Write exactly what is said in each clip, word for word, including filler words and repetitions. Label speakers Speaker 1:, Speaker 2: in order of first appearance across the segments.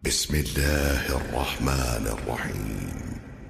Speaker 1: بسم الله الرحمن الرحيم.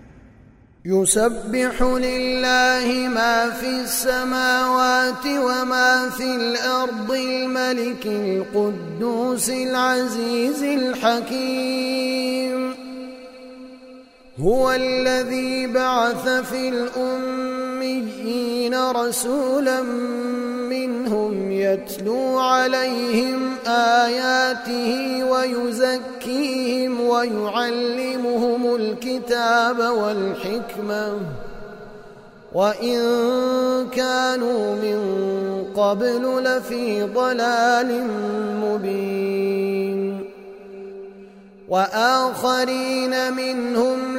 Speaker 2: يسبح لله ما في السماوات وما في الأرض الملك القدوس العزيز الحكيم. هو الذي بعث في الأميين رسولا منهم يتلو عليهم آياته ويزكيهم ويعلمهم الكتاب والحكمة وإن كانوا من قبل لفي ضلال مبين. وآخرين منهم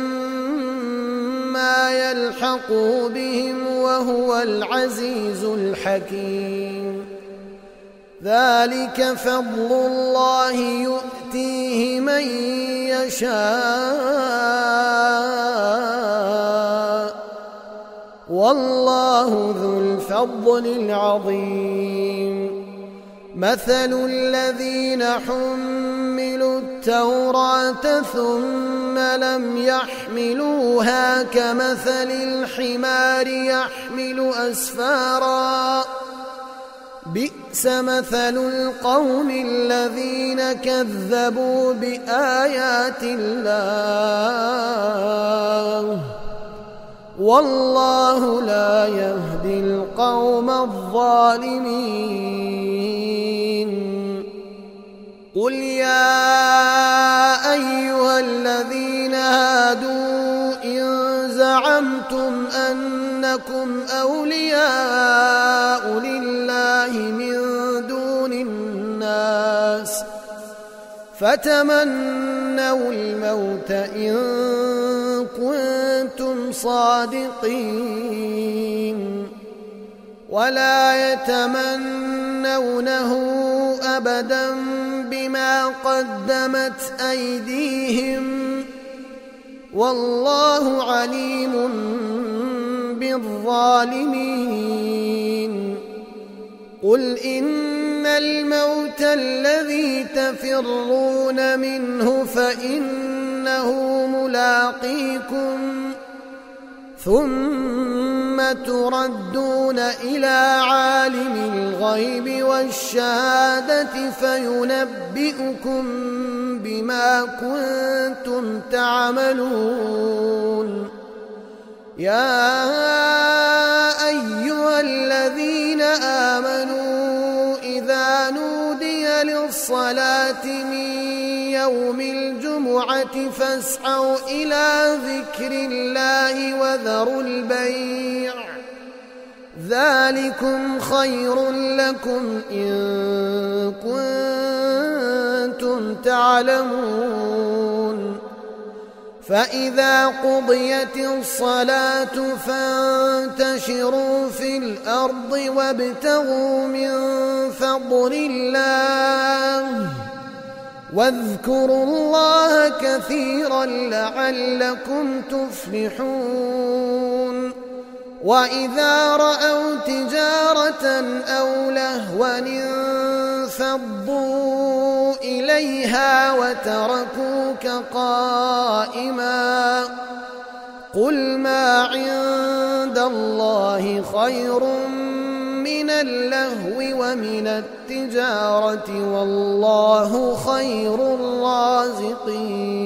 Speaker 2: لما يلحقوا بهم وهو العزيز الحكيم. ذلك فضل الله يؤتيه من يشاء والله ذو الفضل العظيم. مثل الذين حملوا التوراة ثم لم يحملوها كمثل الحمار يحمل أسفارا بئس مثل القوم الذين كذبوا بآيات الله والله لا يهدي القوم الظالمين. قل يا أيها الذين هادوا إن زعمتم أنكم أولياء لله من دون الناس فتمنوا الموت إن كنتم صادقين ولا يتمنونه أبدا بما قدمت أيديهم والله عليم بالظالمين. قل إن الموت الذي تفرون منه فإنه ملاقيكم ثم تردون إلى عالم الغيب والشهادة فينبئكم بما كنتم تعملون. يا أيها الذين آمنوا إذا نودي للصلاة من يوم الجمعة فاسعوا إلى ذكر الله وذروا البيع ذلكم خير لكم إن كنتم تعلمون. فإذا قضيت الصلاة فانتشروا في الأرض وابتغوا من فضل الله واذكروا الله كثيرا لعلكم تفلحون. وإذا رأوا تجارة أو لهوا انفضوا إليها وتركوك قائما قل ما عند الله خير من اللهو ومن التجارة والله خير الرازقين.